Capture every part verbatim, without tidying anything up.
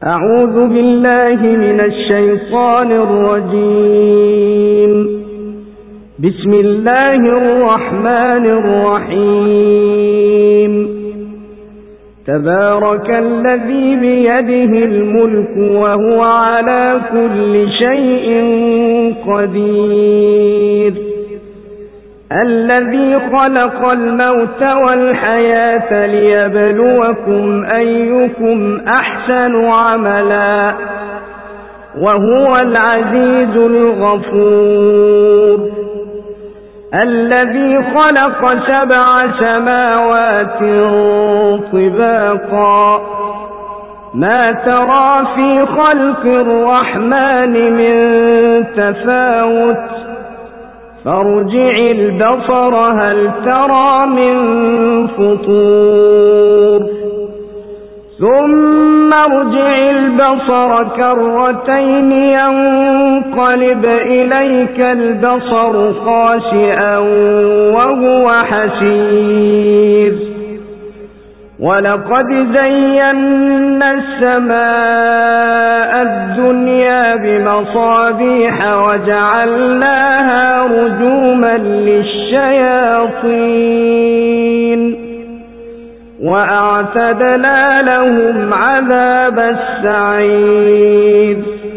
أعوذ بالله من الشيطان الرجيم. بسم الله الرحمن الرحيم. تبارك الذي بيده الملك وهو على كل شيء قدير. الذي خلق الموت والحياة ليبلوكم أيكم أحسن عملا وهو العزيز الغفور. الذي خلق سبع سماوات طباقا ما ترى في خلق الرحمن من تفاوت فارجع البصر هل ترى من فطور ثم ارجع البصر كرتين ينقلب إليك البصر خاسئا وهو حسير. ولقد زينا السماء الدنيا بمصابيح وجعلناها رجوما للشياطين وأعتدنا لهم عذاب السعير.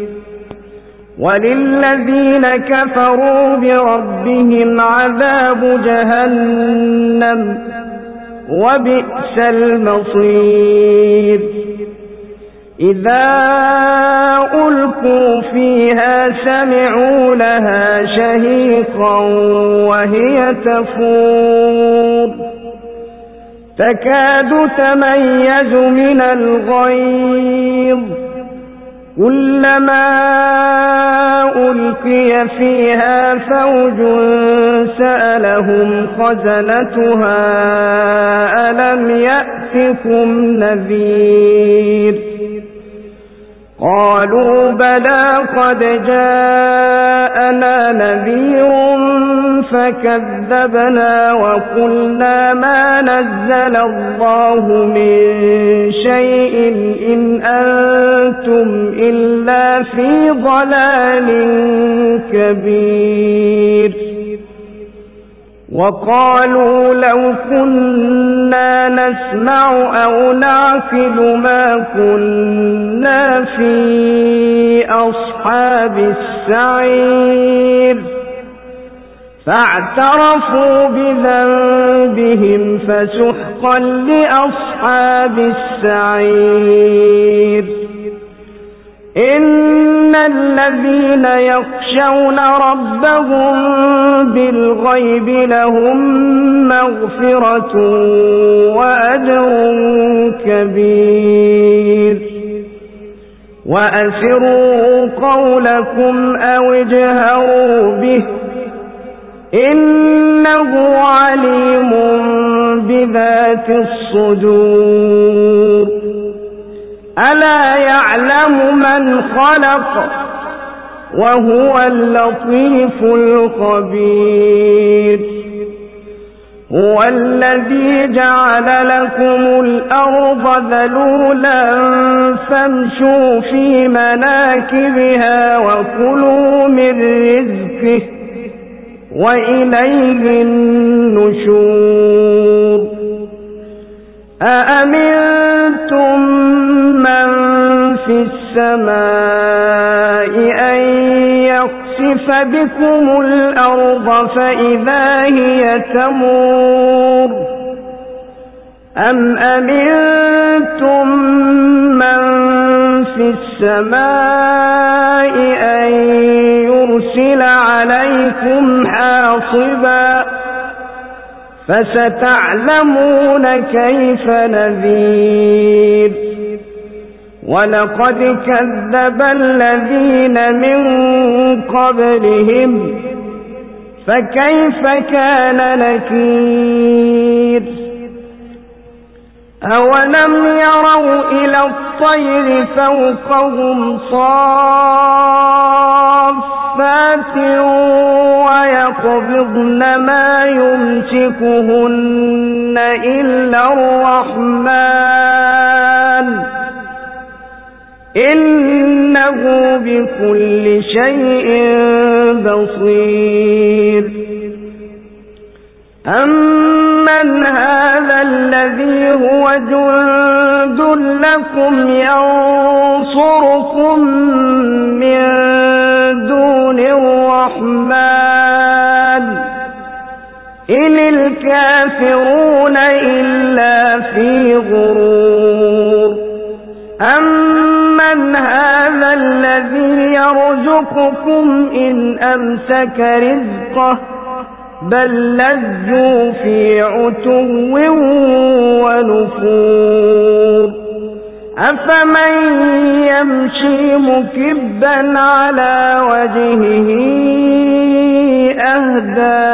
وللذين كفروا بربهم عذاب جهنم وبئس المصير. إذا ألقوا فيها سمعوا لها شهيقا وهي تفور تكاد تميز من الغيظ كلما ألقي فيها فوج سألهم خزنتها ألم يأتكم نذير قالوا بلى قد جاءنا نذير فكذبنا وقلنا ما نزل الله من شيء إن أنتم إلا في ضلال كبير. وقالوا لو كنا نسمع أو نعقل ما كنا في أصحاب السعير فاعترفوا بذنبهم فسحقا لأصحاب السعير. إن الذين يخشون ربهم بالغيب لهم مغفرة وأجر كبير. وأسروا قولكم أو اجهروا به إنه عليم بذات الصدور. ألا يعلم من خلق وهو اللطيف الخبير. هو الذي جعل لكم الأرض ذلولا فامشوا في مناكبها وكلوا من رزقه وإليه النشور. أأمنتم من في السماء أن يخسف بكم الأرض فإذا هي تمور أم أمنتم من في السماء أن يرسل عليكم حاصبا فستعلمون كيف نذير. ولقد كذب الذين من قبلهم فكيف كان نكير. أولم يروا إلى الطير فوقهم صافات ويقبضن ما يمسكهن إلا الرحمن إنه بكل شيء بصير. أمن هذا الذي هو جند لكم ينصركم من دون الرحمن إن الكافرون إلا في غرور. أمن هذا الذي يرزقكم إن أمسك رزقه بل لجوا في عتو ونفور. أفمن يمشي مكبا على وجهه أهدى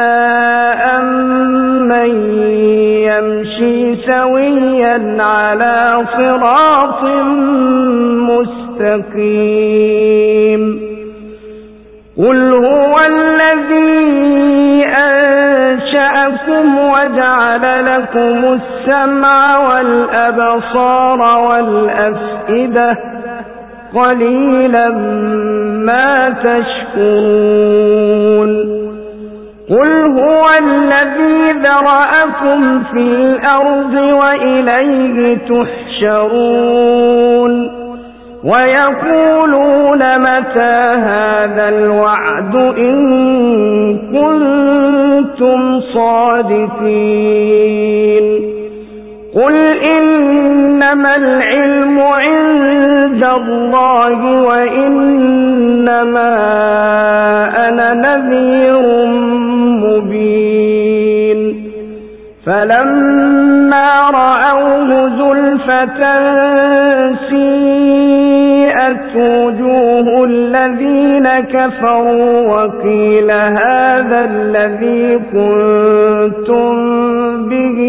أمن يمشي سويا على صراط مستقيم. قل هو الذي أنشأكم وجعل لكم السمع والأبصار والأفئدة قليلا ما تشكرون. قل هو الذي ذرأكم في الأرض وإليه تحشرون. ويقولون متى هذا الوعد إن كنتم صادقين. قل إنما العلم عند الله وإنما أنا نذير مبين. فلما رأوه زلفة سيئت وجوه الذين كفروا وقيل هذا الذي كنتم به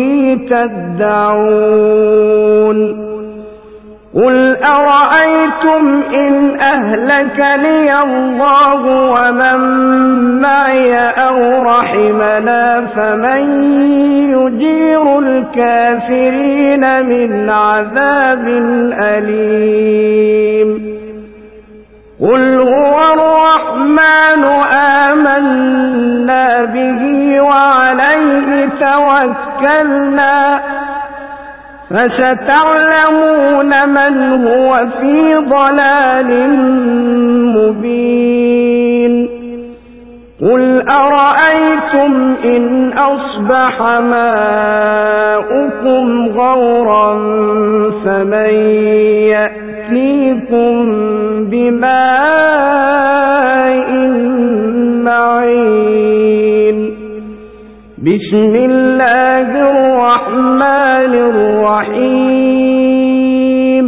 تدعون. قل أرأيتم إن أهلكني الله ومن معي أو رحمنا فمن يجير الكافرين من عذاب أليم. قل هو الرحمن آمنا به وعليه توكلنا فستعلمون من هو في ضلال مبين. قل أرأيتم إن أصبح ماؤكم غورا فمن يأتيكم بماء معين. بسم الله الرحمن الرحيم.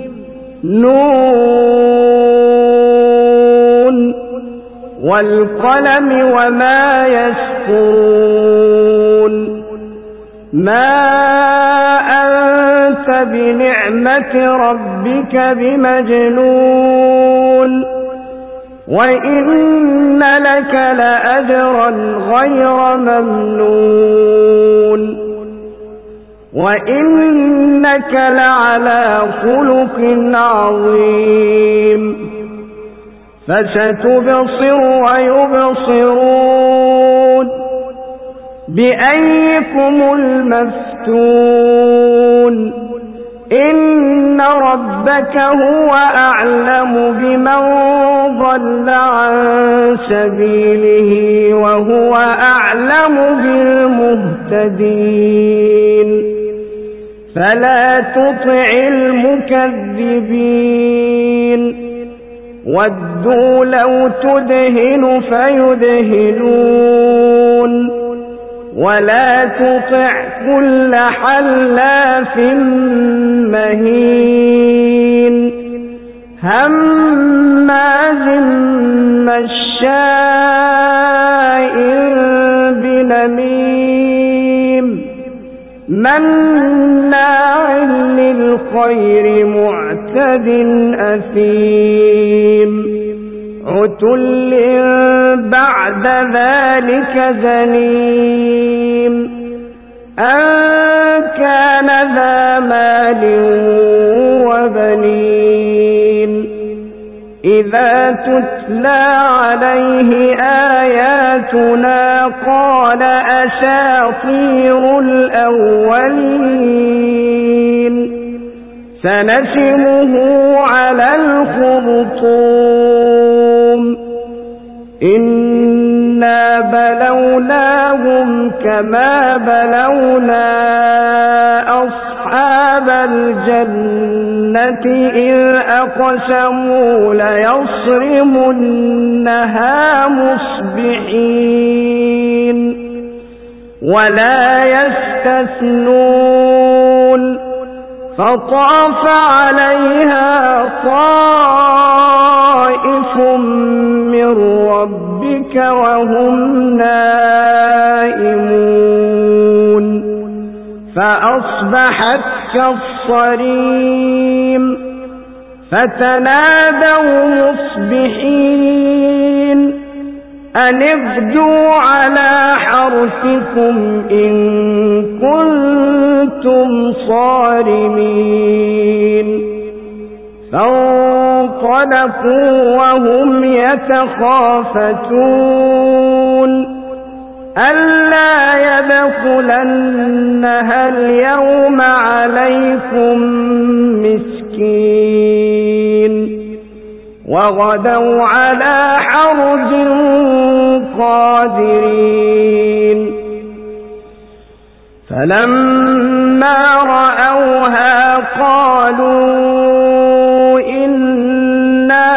نون والقلم وما يسطرون. ما أنت بنعمة ربك بمجنون وإن لك لأجرا غير ممنون وإنك لعلى خلق عظيم. فستبصر ويبصرون بأيكم المفتون. إن ربك هو أعلم بمن ضل عن سبيله وهو أعلم بالمهتدين. فلا تطع المكذبين ودوا لو تدهن فيدهنون ولا تطع كل حلاف مهين هماز مشاء بنميم مناع للخير معتد أثيم عتل بعد ذلك زنيم أن كان ذا مال وبنين إذا تتلى عليه آياتنا قال أساطير الأولين سنسمه على الخرطوم إنا بلوناهم كما بلونا أصحاب الجنة إذ أقسموا ليصرمنها مصبحين ولا يستثنون فطاف عليها طائف من ربك وهم نائمون فأصبحت كالصريم فتنادوا مصبحين أن اغدوا على حرثكم إن كنتم صارمين فانطلقوا وهم يتخافتون ألا يدخلنها اليوم عليكم مسكين وغدوا على حرد قادرين فلما رأوها قالوا إنا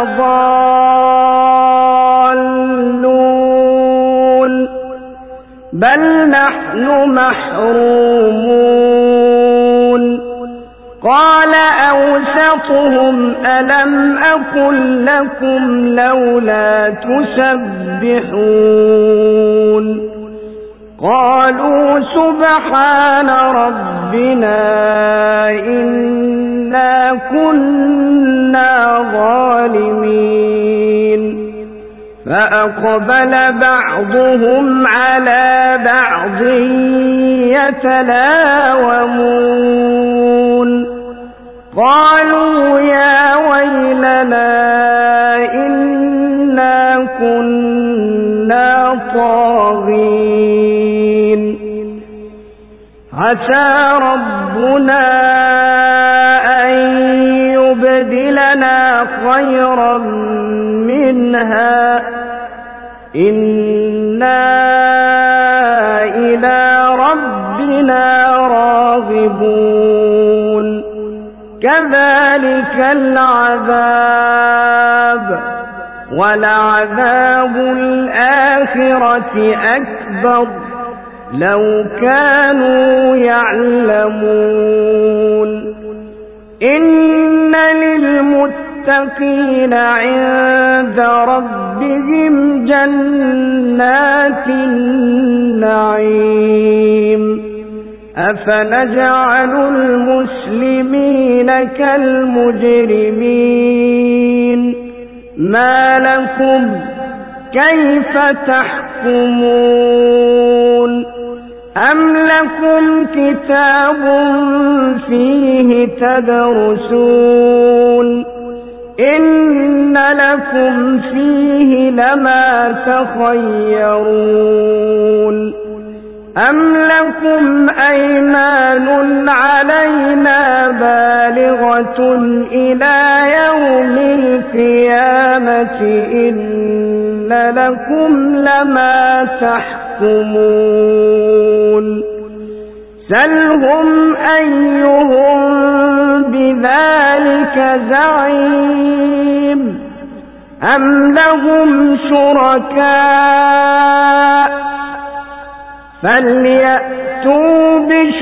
لضالون بل نحن محرومون قال أوسطهم ألم أقل لكم لولا تسبحون قالوا سبحان ربنا إنا كنا ظالمين فأقبل بعضهم على بعض يتلاومون قالوا يا ويلنا إنا كنا طاغين عسى ربنا أن يبدلنا خيرا منها إنا إلى ربنا راغبون كذلك العذاب ولعذاب الآخرة أكبر لو كانوا يعلمون إن للمتقين عند ربهم جنات النعيم أفنجعل المسلمين كالمجرمين ما لكم كيف تحكمون أم لكم كتاب فيه تدرسون إن لكم فيه لما تخيرون أم لكم أيمان علينا بالغة إلى يوم القيامة إن لكم لما تحكمون سلهم أيهم بذلك زعيم أم لهم شركاء فليأتوا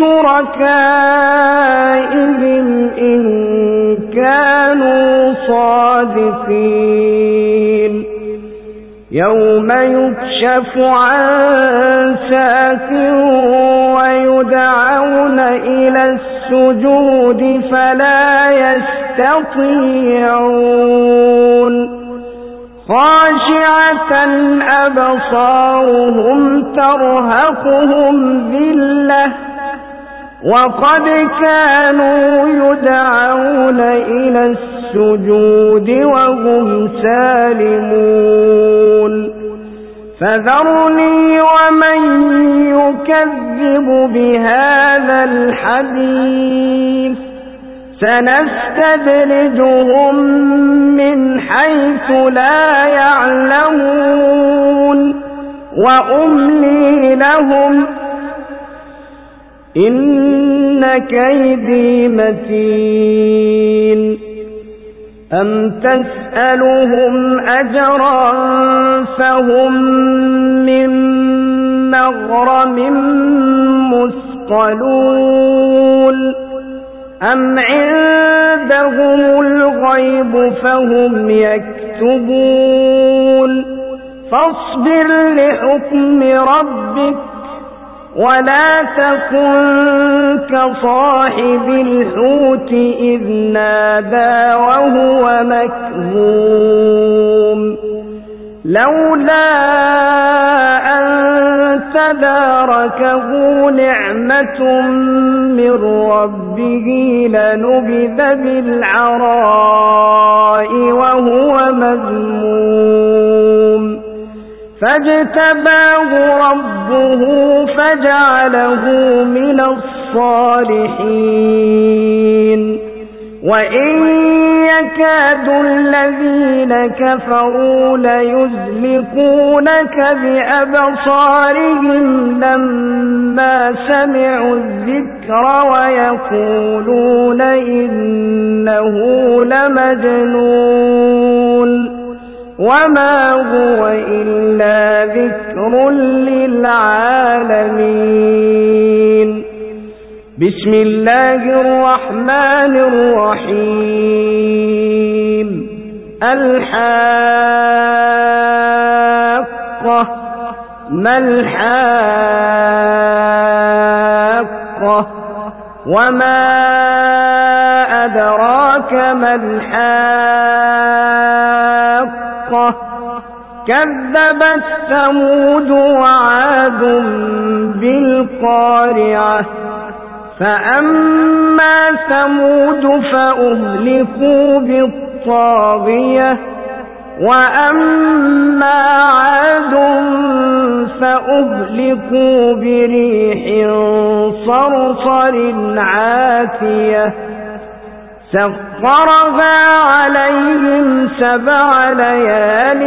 بشركائهم إن كانوا صادقين يوم يكشف عن ساق ويدعون إلى السجود فلا يستطيعون خاشعة أبصارهم ترهقهم ذلة وقد كانوا يدعون إلى السجود السجود وهم سالمون فذرني ومن يكذب بهذا الحديث سنستدرجهم من حيث لا يعلمون وأملي لهم إن كيدي متين أم تسألهم أجرا فهم من مغرم مثقلون أم عندهم الغيب فهم يكتبون فاصبر لحكم ربك ولا تكن كصاحب الحوت إذ نادى وهو مكظوم لولا أن تداركه نعمة من ربه لنبذ بالعراء وهو مذموم فاجتباه ربه فجعله من الصالحين وإن يكاد الذين كفروا ليزلقونك بأبصارهم لما سمعوا الذكر ويقولون إنه لمجنون وما هو إلا ذكر للعالمين بسم الله الرحمن الرحيم الحاقة ما الحاقة وما أدراك ما الحاقة كذبت ثمود وعاد بالقارعة فأما ثمود فأهلكوا بالطاغية وأما عاد فأهلكوا بريح صرصر عاتية سخرها عليهم سبع ليال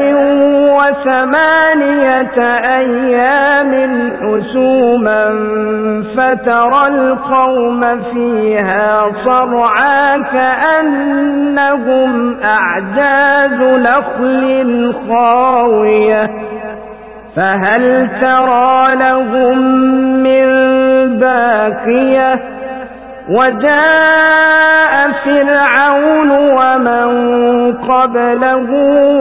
وثمانية أيام حسوما فترى القوم فيها صرعا كأنهم أعجاز نخل خاوية فهل ترى لهم من باقية وجاء فرعون ومن قبله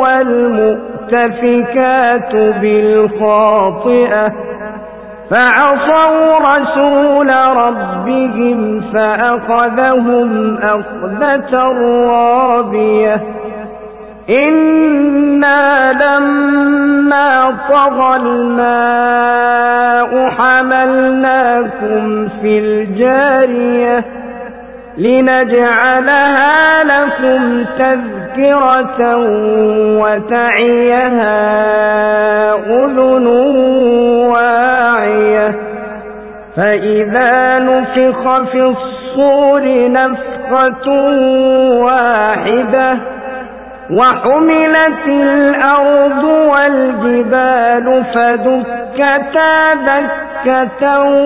والمؤتفكات بالخاطئة فعصوا رسول ربهم فأخذهم أخذة رابية إنا لما طغى الماء حملناكم في الجارية لنجعلها لكم تذكرة وتعيها أذن واعية فإذا نفخ في الصور نفخة واحدة وحملت الأرض والجبال فدكتا دكة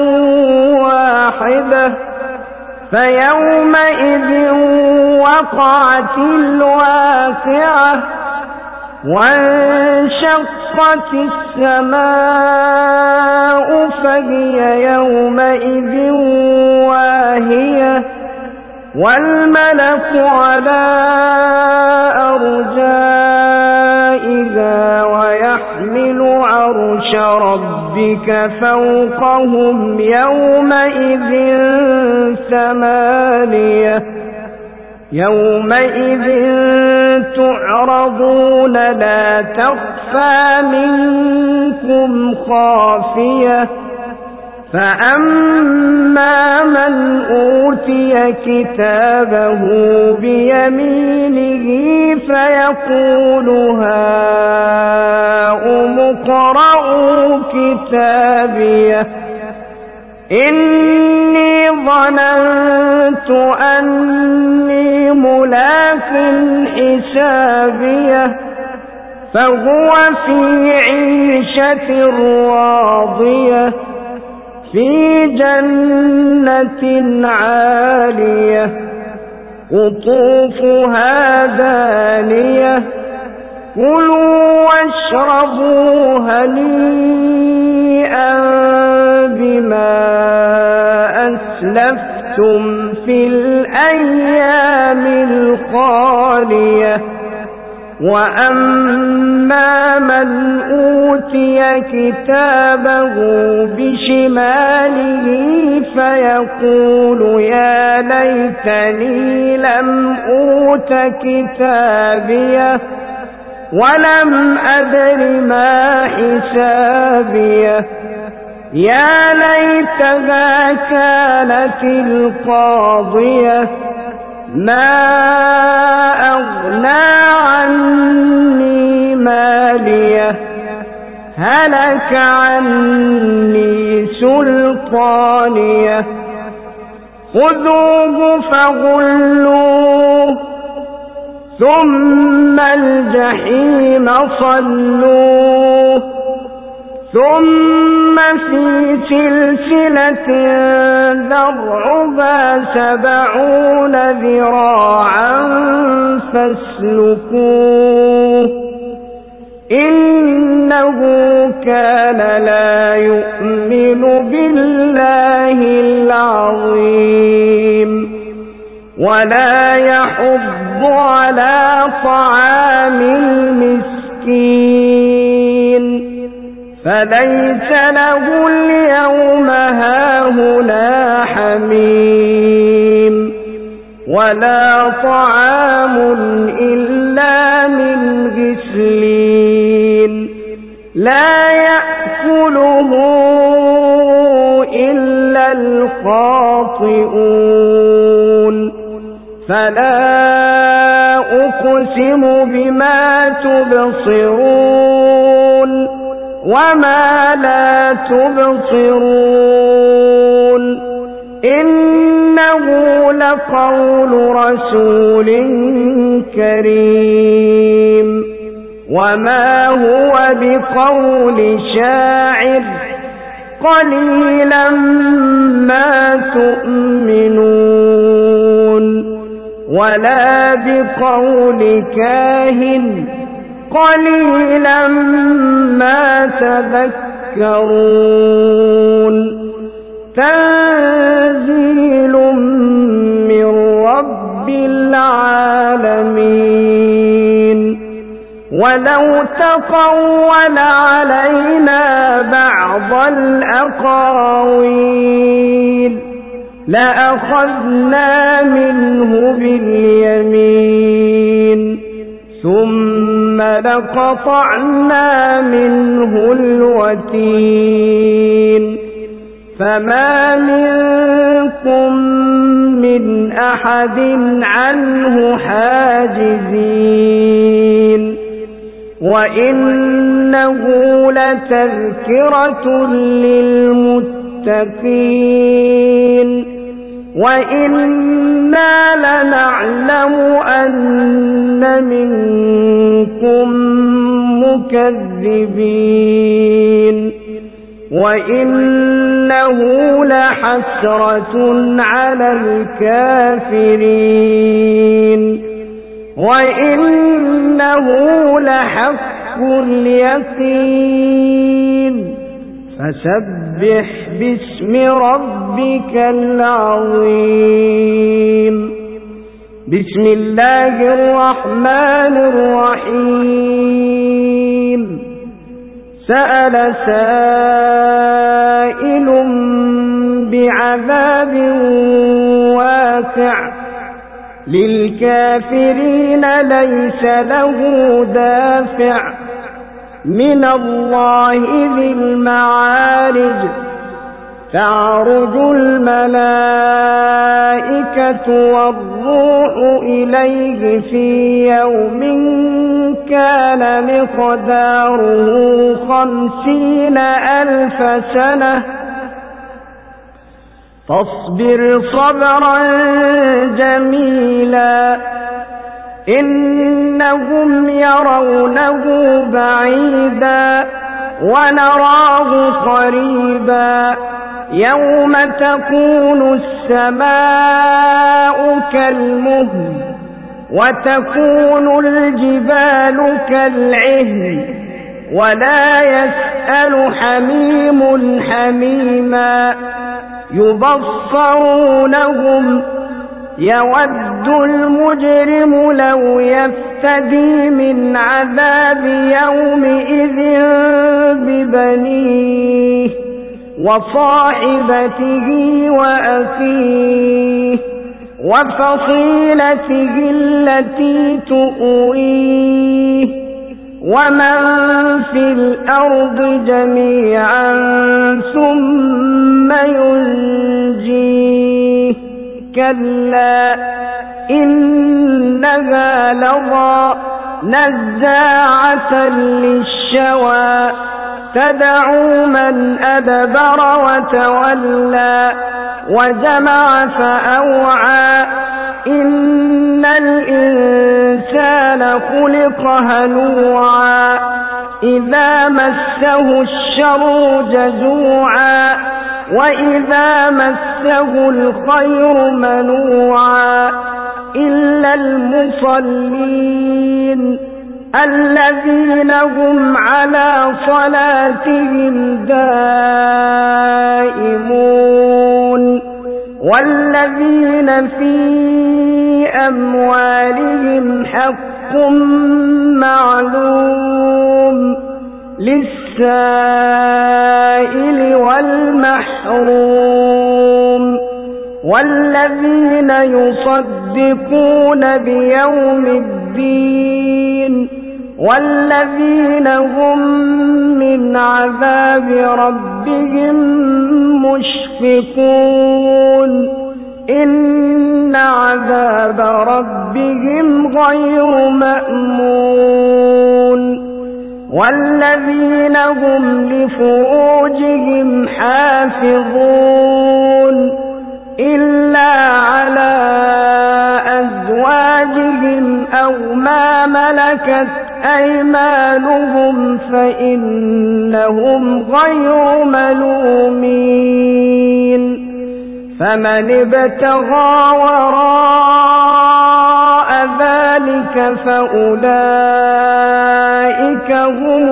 واحدة فيومئذ وقعت الواقعة وانشقت السماء فهي يومئذ واهية والملك على أرجائها ويحمل عرش ربك فوقهم يومئذ ثمانية يومئذ تعرضون لا تخفى منكم خافية فأما من أوتي كتابه بيمينه فيقول هاؤم اقرءوا كتابيه إني ظننت أني ملاق حسابيه فهو في عيشة راضية في جنة عالية قطوفها دانية كلوا واشربوا هنيئا بما أسلفتم في الأيام الخالية وأما من أوتي كتابه بشماله فيقول يا ليتني لم أوت كتابيه ولم أدر ما حسابيه يا ليتها كانت القاضية ما أغنى عني ماليه هلك عني سلطانيه خذوه فغلوه ثم الجحيم صلوه ثم في سلسلة ذرعها سبعون ذراعا فاسلكوه إنه كان لا يؤمن بالله العظيم ولا يحض على طعام المسكين فليس له اليوم هاهنا حميم ولا طعام إلا من غسلين لا يأكله إلا الخاطئون فلا أقسم بما تبصرون وما لا تبصرون إنه لقول رسول كريم وما هو بقول شاعر قليلا ما تؤمنون ولا بقول كاهن قليلا ما تذكرون تنزيل من رب العالمين ولو تقول علينا بعض الأقاويل لأخذنا منه باليمين ثم لقطعنا منه الوتين فما منكم من أحد عنه حاجزين وإنه لتذكرة للمتقين وإنا لنعلم أن منكم مكذبين وإنه لحسرة على الكافرين وإنه لحق اليقين فسبح باسم ربك العظيم بسم الله الرحمن الرحيم سأل سائل بعذاب واقع للكافرين ليس له دافع من الله ذي المعارج تعرج الملائكة والروح إليه في يوم كان مقداره خمسين ألف سنة فاصبر صبرا جميلا إنهم يرونه بعيدا ونراه قريبا يوم تكون السماء كالمهل وتكون الجبال كالعهن ولا يسأل حميم حميما يبصرونهم يود المجرم لو يفتدي من عذاب يومئذ ببنيه وصاحبته وأخيه وفصيلته التي تؤويه ومن في الأرض جميعا ثم ينجيه كلا إنها لظى نزاعة للشوى تدعو من أدبر وتولى وجمع فأوعى إن الإنسان خلق هلوعا إذا مسه الشر جزوعا وإذا مسه الخير منوعا إلا المصلين الذين هم على صلاتهم دائمون والذين في أموالهم حق معلوم للسائل والمحروم والذين يصدقون بيوم الدين والذين هم من عذاب ربهم مشفقون إن عذاب ربهم غير مأمون والذين هم لفروجهم حافظون إلا على أزواجهم أو ما ملكت أيمانهم فإنهم غير ملومين فمن ابتغى وراء ذلك فأولئك هم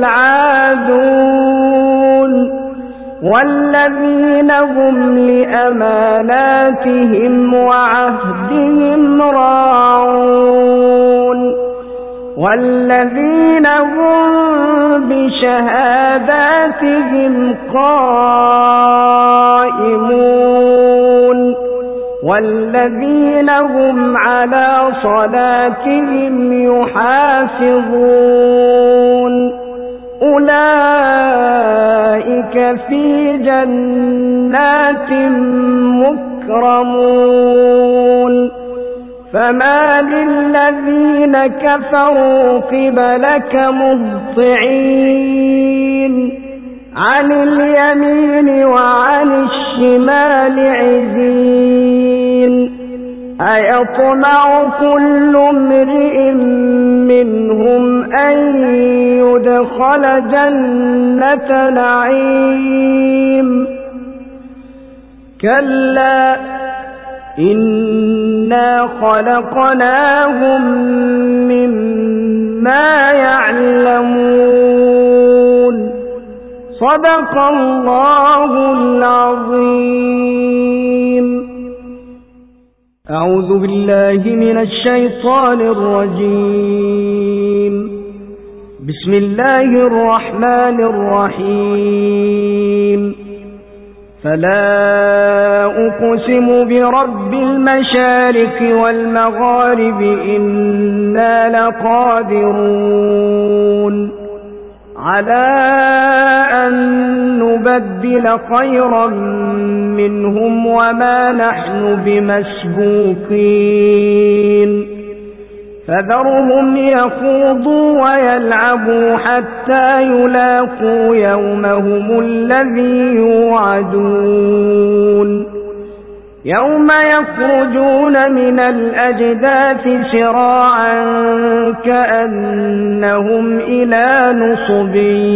العادون والذين هم لأماناتهم وعهدهم راعون والذين هم بشهاداتهم قائمون والذين هم على صلاتهم يحافظون أولئك في جنات مكرمون فما للذين كفروا قبلك مهطعين عن اليمين وعن الشمال عزين أيطمع كل امرئ منهم أن يدخل جنة نعيم كلا إنا خلقناهم مما يعلمون صدق الله العظيم. أعوذ بالله من الشيطان الرجيم. بسم الله الرحمن الرحيم. فلا أقسم برب المشارق والمغارب إنا لقادرون على أن نبدل خيرا منهم وما نحن بمسبوقين فذرهم يخوضوا ويلعبوا حتى يلاقوا يومهم الذي يوعدون يوم يخرجون من الأجداث سراعا كأنهم إلى نصب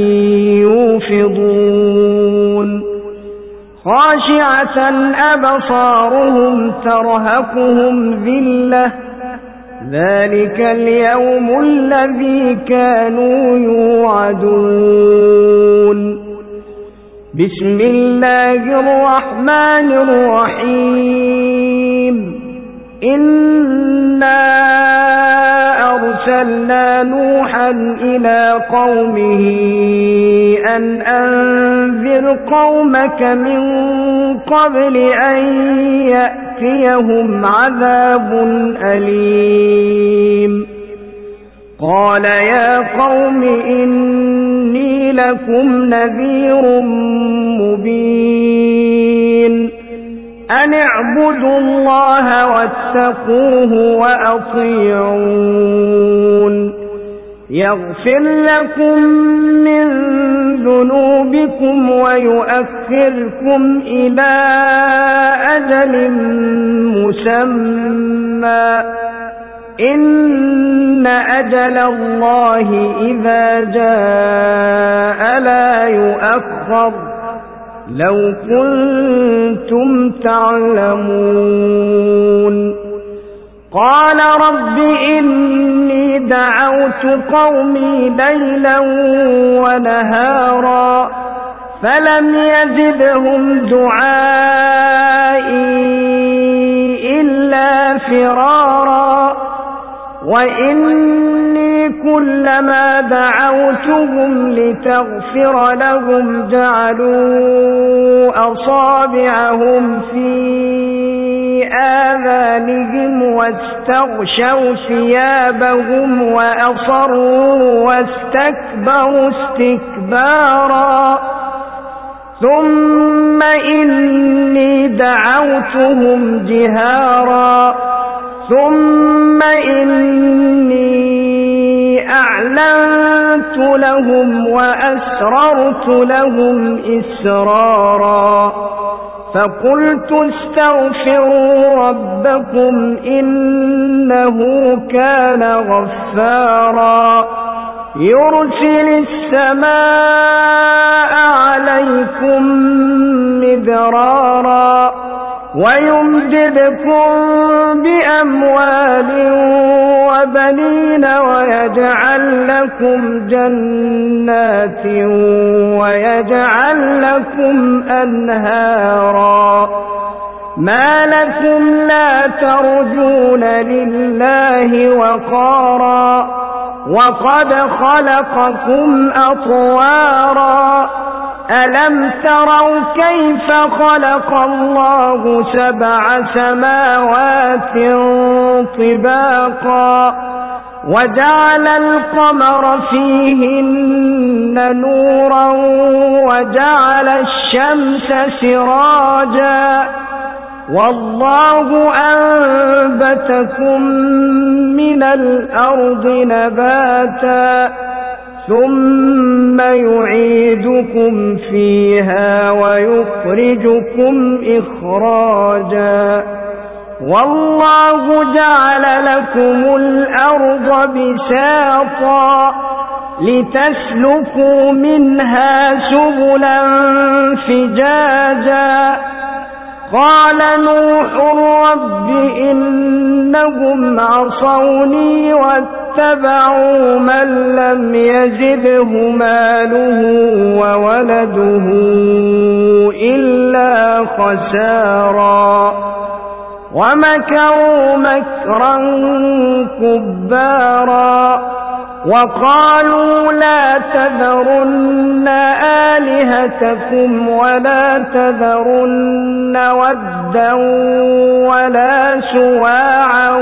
يوفضون خاشعة أبصارهم ترهقهم ذلة ذلك اليوم الذي كانوا يوعدون بسم الله الرحمن الرحيم إنا أرسلنا نوحا إلى قومه أن أنذر قومك من قبل أن يأتيهم عذاب أليم قال يا قوم إني لكم نذير مبين أن اعبدوا الله واتقوه وأطيعون يغفر لكم من ذنوبكم ويؤخركم إلى أجل مسمى إن أجل الله إذا جاء لا يؤخر لو كنتم تعلمون قال رب إني دعوت قومي ليلا ونهارا فلم يزدهم دعائي إلا فرارا وإني كلما دعوتهم لتغفر لهم جعلوا أصابعهم في آذانهم واستغشوا ثيابهم وأصروا واستكبروا استكبارا ثم إني دعوتهم جهارا ثم إني أعلنت لهم وأسررت لهم إسرارا فقلت استغفروا ربكم إنه كان غفارا يرسل السماء عليكم مدرارا ويمددكم بأموال وبنين ويجعل لكم جنات ويجعل لكم أنهارا ما لكم لا ترجون لله وقارا وقد خلقكم أطوارا ألم تروا كيف خلق الله سبع سماوات طباقا وجعل القمر فيهن نورا وجعل الشمس سراجا والله أنبتكم من الأرض نباتا ثم يعيدكم فيها ويخرجكم إخراجا والله جعل لكم الأرض بساطا لتسلكوا منها سبلا فجاجا قال نوح رب إنهم عصوني واتبعوا من لم يزده ماله وولده إلا خسارا ومكروا مكرا كبارا وقالوا لا تذرن آلهتكم ولا تذرن ودا ولا سواعا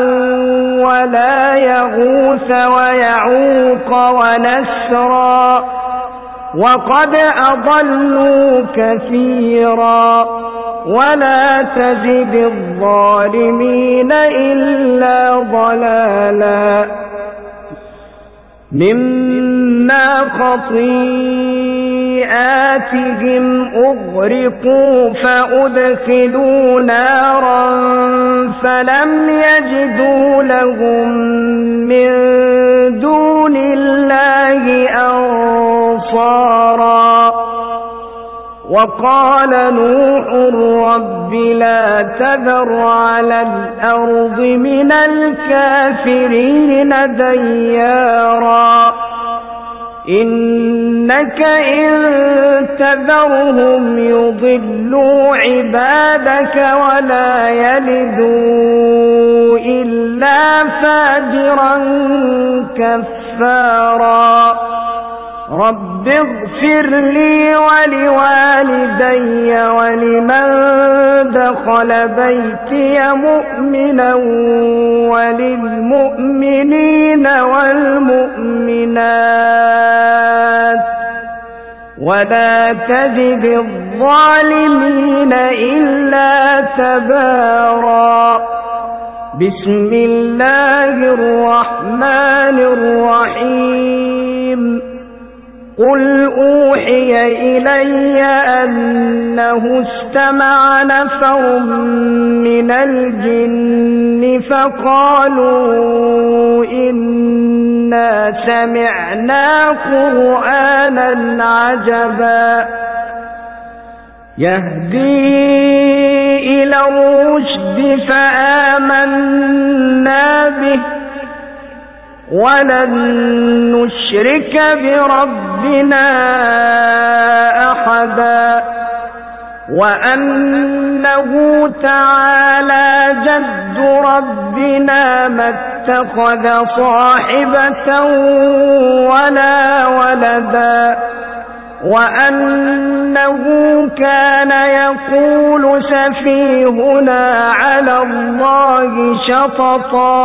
ولا يغوث ويعوق ونسرا وقد أضلوا كثيرا ولا تزد الظالمين إلا ضلالا مما خطيئاتهم أغرقوا فأدخلوا نارا فلم يجدوا لهم من دون الله أنصارا وقال نوح رب لا تذر على الأرض من الكافرين ديارا إنك إن تذرهم يضلوا عبادك ولا يلدوا إلا فاجرا كفارا رب اغفر لي ولوالدي ولمن دخل بيتي مؤمنا وللمؤمنين والمؤمنات ولا تزد الظالمين إلا تبارا بسم الله الرحمن الرحيم قل أوحي إلي أنه استمع نفر من الجن فقالوا إنا سمعنا قرآنا عجبا يهدي إلى الرشد فآمنا به ولن نشرك بربنا أحدا وأنه تعالى جد ربنا ما اتخذ صاحبة ولا ولدا وأنه كان يقول سفيهنا على الله شططا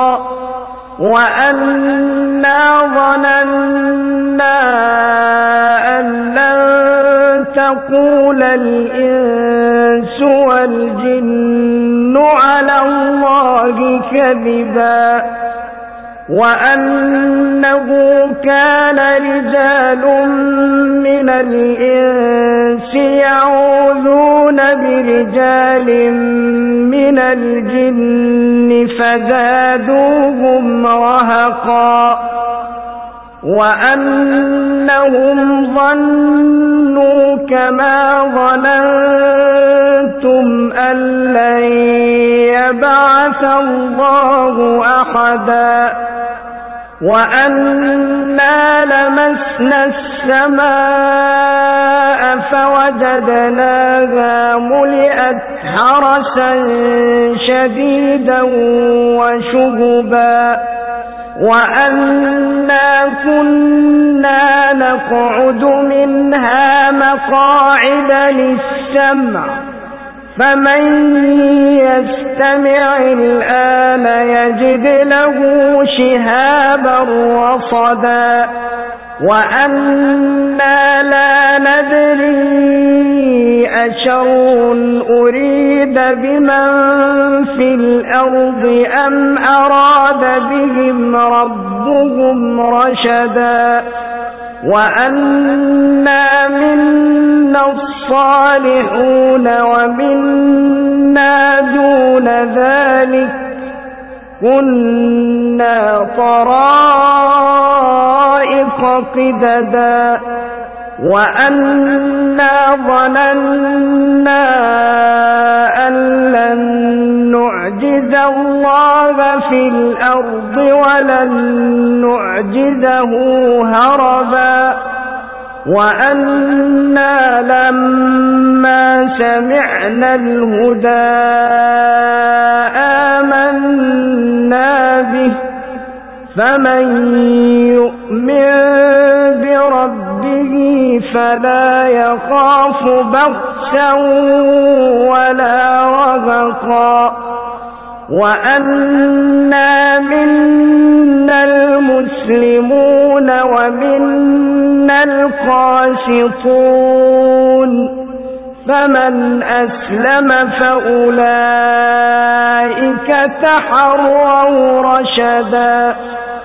وأنا ظننا أن لن تقول الإنس والجن على الله كذبا وأنه كان رجال من الإنس يعوذون برجال من الجن فزادوهم رهقا وأنهم ظنوا كما ظننتم أن لن يبعث الله أحدا وأنا لمسنا السماء فوجدناها ملئت حرسا شديدا وشهبا وأنا كنا نقعد منها مقاعد للسمع فمن يستمع الآن يجد له شهابا رصدا وأنا لا ندري أشر أريد بمن في الأرض أم أراد بهم ربهم رشدا وأنا منا الصالحون ومنا دون ذلك كنا طرائق قددا وأنا ظننا أن لن نعجز الله في الأرض ولن نعجزه هربا وأنا لما سمعنا الهدى آمنا به فمن يؤمن بربه فلا يخاف بخسا ولا رهقا وأنا منا المسلمون ومنا وأما القاسطون فمن أسلم فأولئك تحروا رشدا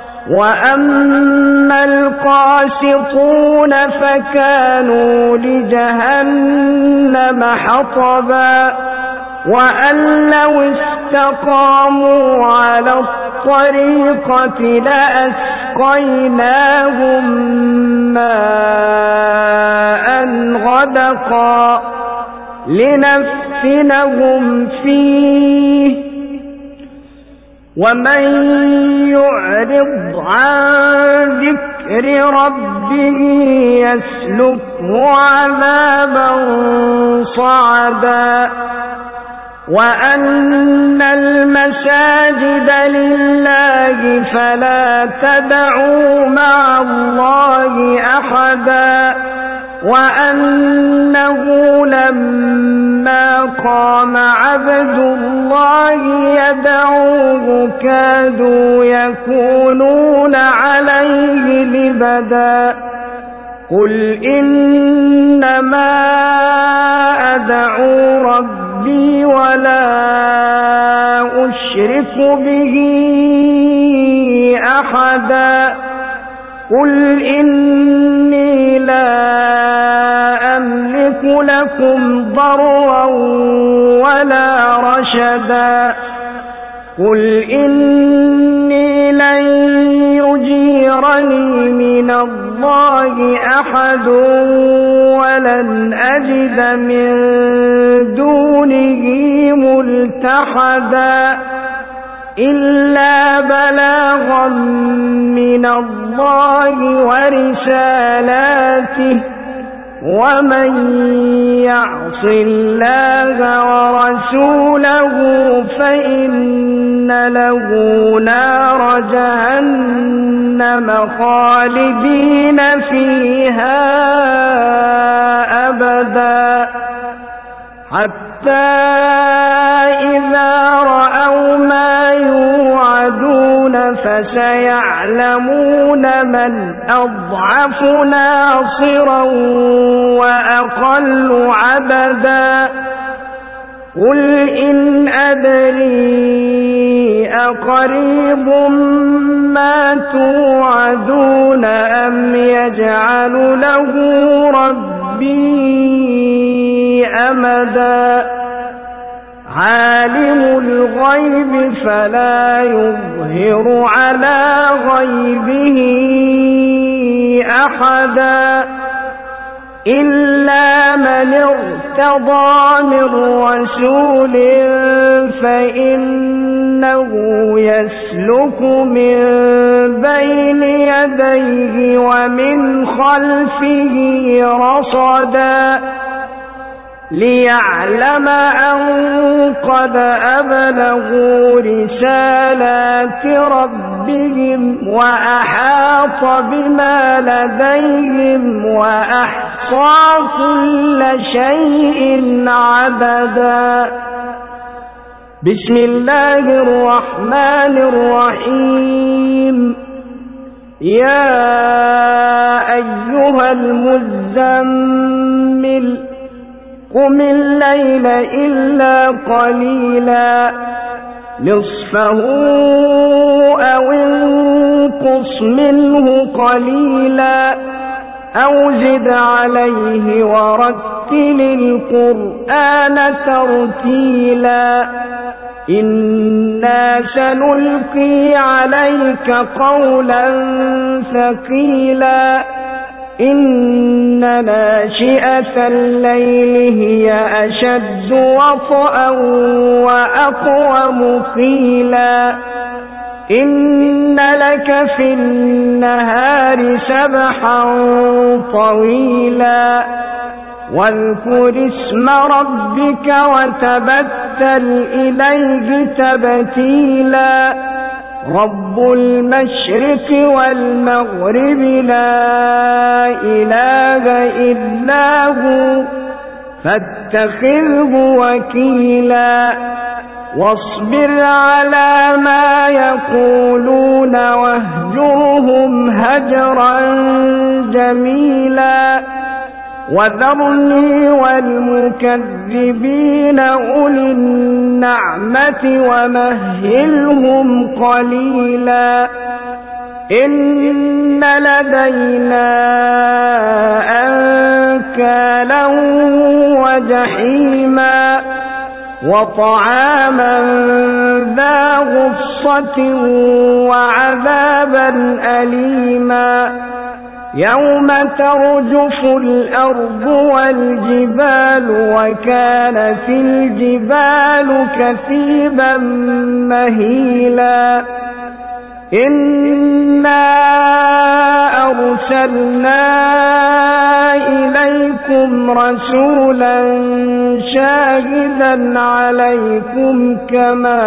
وأما القاسطون فكانوا لجهنم حطبا وأن لو استقاموا على الطريقة لأسقيناهم ماء غدقا لنفتنهم فيه ومن يعرض عن ذكر ربه يسلكه عذابا صعدا وأن المساجد لله فلا تدعوا مع الله أحدا وأنه لما قام عبد الله يدعوه كادوا يكونون عليه لبدا قل إنما أدعو ربي ولا أشرك به أحدا قل إني لا أملك لكم ضرا ولا رشدا قل إني لن يجيرني من الله أحد ولن أجد من دونه ملتحدا إلا بلاغا من الله ورسالاته ومن يعص الله ورسوله فإن له نار جهنم خالدين فيها أبدا حتى إذا رأوا ما يوعدون فسيعلمون من أضعف ناصرا وأقل عددا قل إن أدري أقريب ما توعدون أم يجعل له ربي أمدا عالم الغيب فلا يظهر على غيبه أحدا إلا من ارتضى من رسول فإنه يسلك من بين يديه ومن خلفه رصدا ليعلم أن قد أبلغوا رسالات ربهم وأحاط بما لديهم وأحصى كل شيء عددا بسم الله الرحمن الرحيم يا أيها المزمل قم الليل إلا قليلا نصفه أو انقص منه قليلا أو زد عليه ورتل القرآن ترتيلا إنا سنلقي عليك قولا ثقيلا إن ناشئة الليل هي أشد وطئا وأقوم قيلا إن لك في النهار سبحا طويلا واذكر اسم ربك وتبتل إليه تبتيلا رب المشرق والمغرب لا إله إلا هو فاتخذه وكيلا واصبر على ما يقولون واهجرهم هجرا جميلا وذرني والمكذبين أولي النعمة ومهلهم قليلا إن لدينا أنكالا وجحيما وطعاما ذا غصة وعذابا أليما يوم ترجف الأرض والجبال وكانت الجبال كثيبا مهيلا إنا أرسلنا إليكم رسولا شاهدا عليكم كما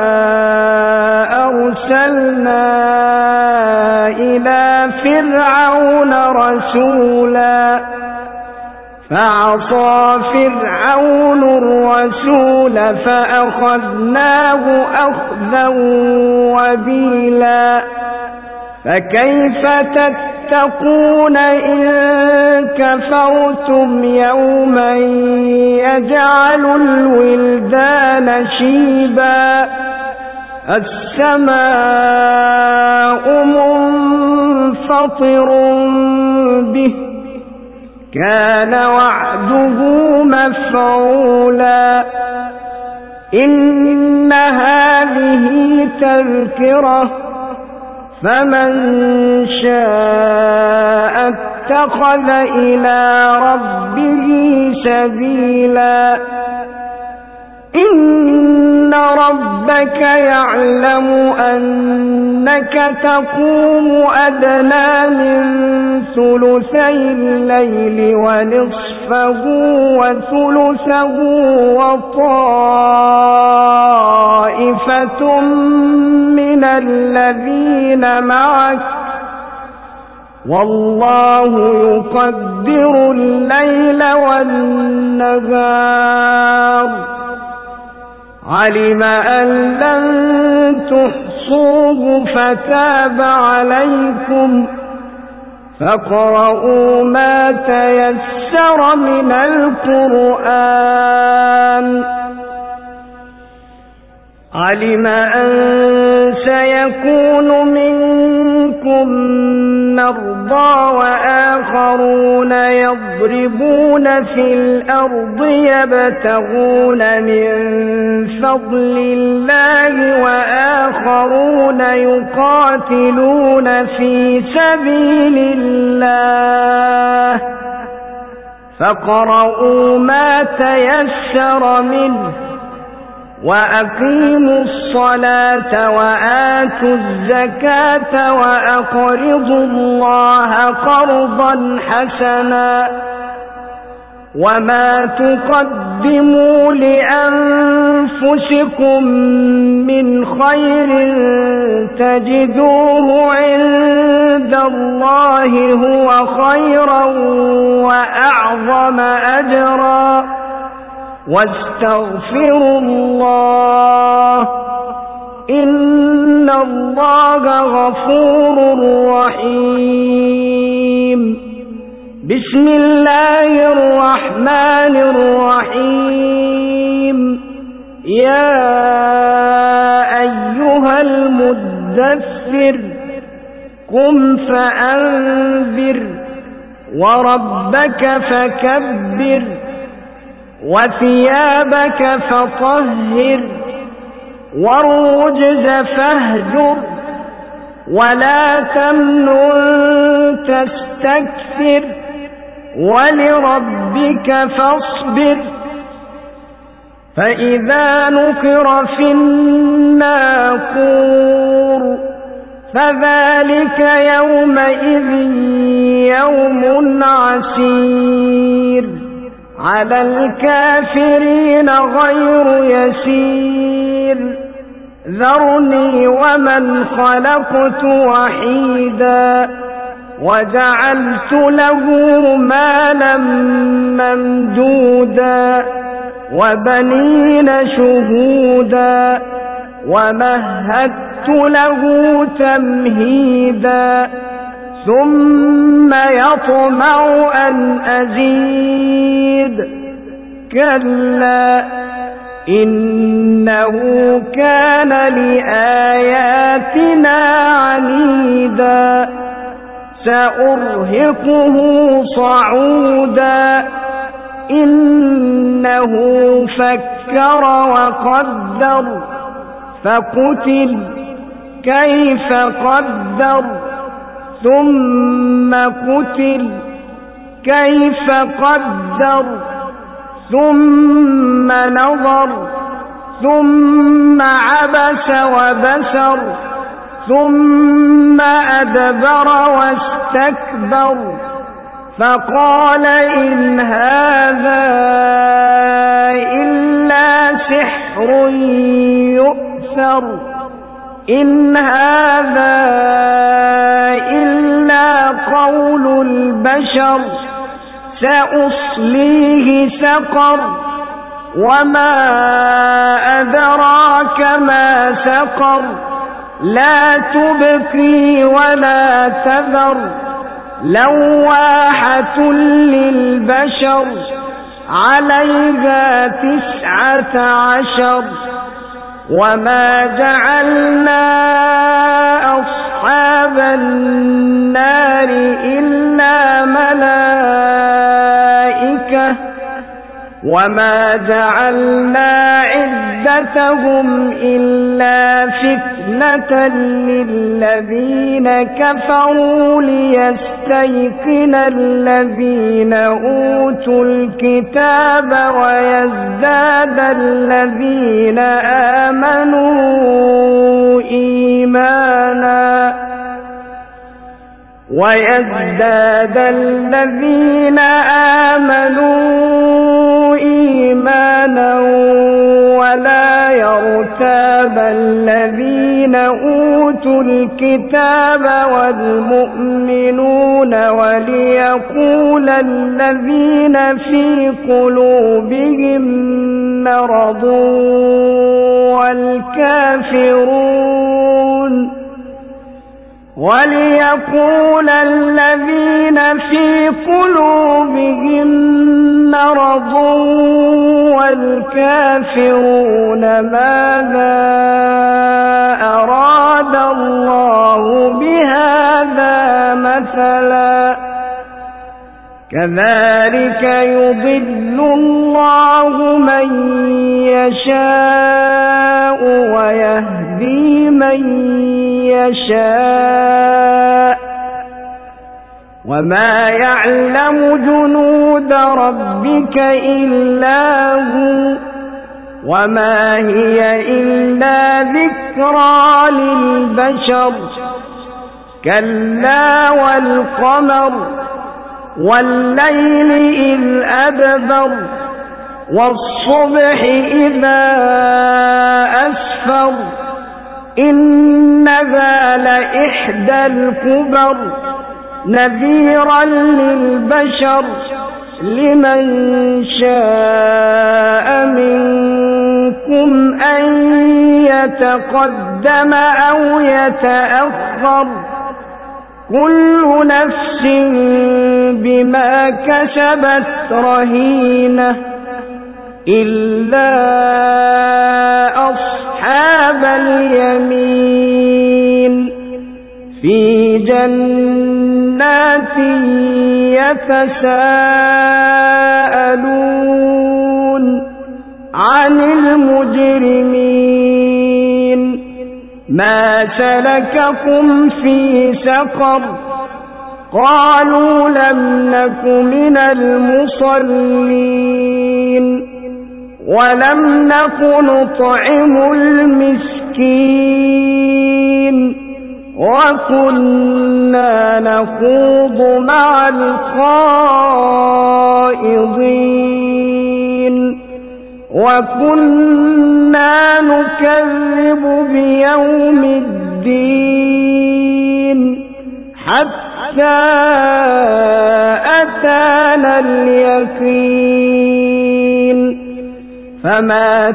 أرسلنا إلى فرعون رسولا فعصى فرعون الرسول فأخذناه أخذا وبيلا فكيف تتقون إن كفرتم يوما يجعل الولدان شيبا السماء منفطر به كان وعده مفعولا إن هذه تذكرة فمن شاء اتخذ إلى ربه سبيلا إن ربك يعلم أنك تقوم أدنى من ثلثي الليل ونصفه وثلثه وطائفة من الذين معك والله يقدر الليل والنهار علم أن لن تحصوه فتاب عليكم فاقرؤوا ما تيسر من القرآن علم أن سيكون منكم مرضى وآخرون يضربون في الأرض يبتغون من فضل الله وآخرون يقاتلون في سبيل الله فاقرؤوا ما تيسر منه وأقيموا الصلاة وآتوا الزكاة وأقرضوا الله قرضا حسنا وما تقدموا لأنفسكم من خير تجدوه عند الله هو خيرا وأعظم أجرا واستغفروا الله إن الله غفور رحيم بسم الله الرحمن الرحيم يا أيها المدثر قم فأنذر وربك فكبر وثيابك فطهر والرجز فاهجر ولا تمنن تستكثر ولربك فاصبر فإذا نقر في الناقور فذلك يومئذ يوم عسير على الكافرين غير يسير ذرني ومن خلقت وحيدا وجعلت له مالا ممدودا وبنين شهودا ومهدت له تمهيدا ثم يطمع أن أزيد كلا إنه كان لآياتنا عنيدا سأرهقه صعودا إنه فكر وقدر فقتل كيف قدر ثم قتل كيف قدر ثم نظر ثم عبس وبسر ثم أدبر واستكبر فقال إن هذا إلا سحر يؤثر إن هذا إلا قول البشر سأصليه سقر وما أدراك ما سقر لا تبقي ولا تذر لواحة للبشر عليها تسعة عشر وما جعلنا أصحاب النار إلا ملائكة وما جعلنا عدتهم إلا فتنة للذين كفروا ليستيقن الذين أوتوا الكتاب ويزداد الذين آمنوا إيمانا ويزداد الذين آمنوا إيمانا ولا يرتاب الذين أوتوا الكتاب والمؤمنون وليقول الذين في قلوبهم مرض والكافرون وليقول الذين في قلوبهم مرض والكافرون ماذا أراد الله بهذا مثلا كذلك يضل الله من يشاء ويهدي من يشاء وما يعلم جنود ربك إلا هو وما هي إلا ذكرى للبشر كلا والقمر والليل إذ أدبر والصبح إذا أسفر إنها لإحدى الكبر نذيرا للبشر لمن شاء منكم أن يتقدم أو يتأخر كل نفس بما كسبت رهينة إلا أصحاب اليمين في جنات يتساءلون عن المجرمين ما سلككم في سقر قالوا لم نك من المصلين ولم نك نطعم المسكين وكنا نخوض مع الخائضين وكنا نكذب بيوم الدين حتى أتانا اليقين فما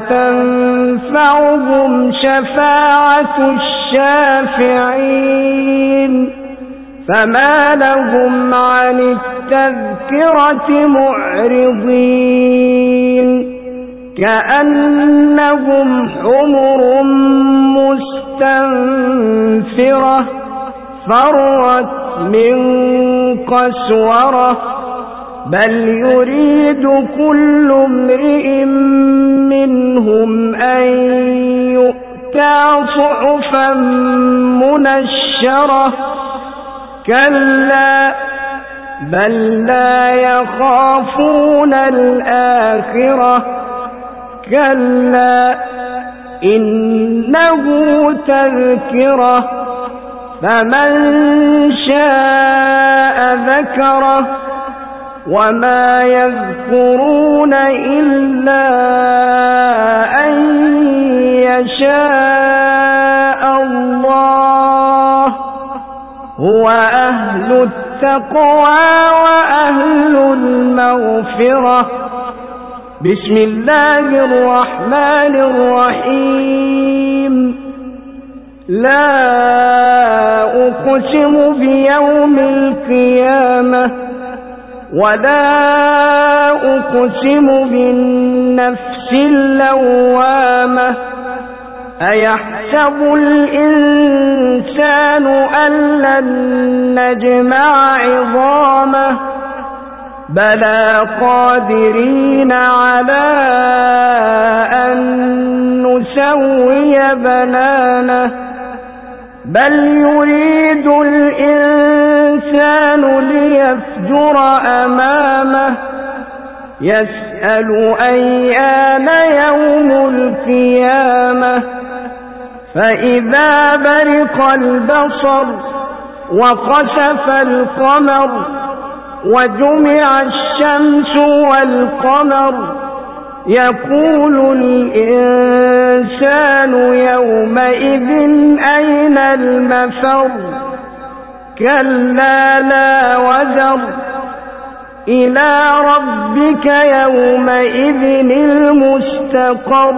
تنفعهم شفاعة الشافعين فما لهم عن التذكرة معرضين كأنهم حمر مستنفرة فرت من قسورة بل يريد كل امرئ منهم أن يؤتى صحفا منشرة كلا بل لا يخافون الآخرة كلا إنه تذكرة فمن شاء ذكره وما يذكرون إلا أن يشاء الله هو أهل التقوى وأهل المغفرة. بسم الله الرحمن الرحيم. لا أقسم بيوم القيامة ولا أقسم بالنفس اللوامة أيحسب الإنسان أن لن نجمع عظامه بلى قادرين على أن نسوي بنانه بل يريد الإنسان ليفجر أمامه يسأل أيان يوم القيامة فإذا برق البصر وخسف القمر وجمع الشمس والقمر يقول الإنسان يومئذ أين المفر كلا لا وزر إلى ربك يومئذ المستقر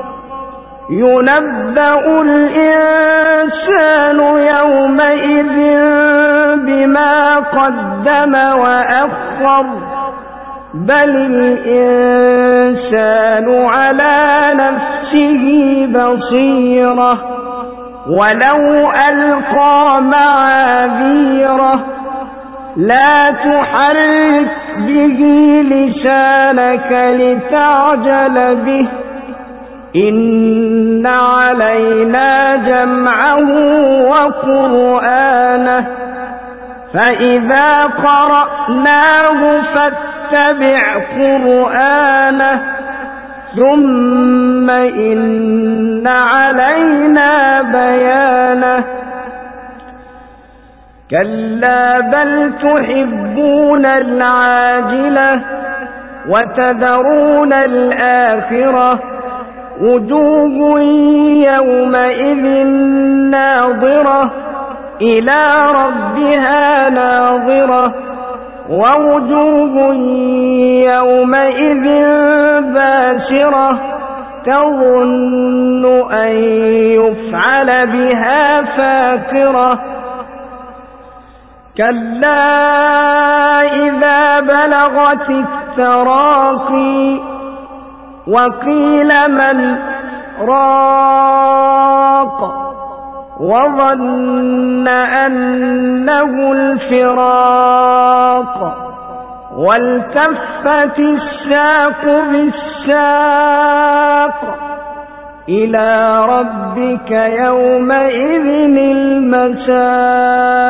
ينبأ الإنسان يومئذ بما قدم وأخر بل الإنسان على نفسه بصيرة ولو ألقى معاذيره لا تحرك به لسانك لتعجل به إن علينا جمعه وقرآنه فإذا قرأناه فاتبع قرآنه ثم إن علينا بيانه كلا بل تحبون العاجلة وتذرون الآخرة وجوه يومئذ ناظرة إلى ربها ناظرة ووجوه يومئذ باسرة تظن أن يفعل بها فاقرة كلا إذا بلغت التراقي وقيل من راق وظن أنه الفراق والتفت الساق بالساق إلى ربك يومئذ المساق.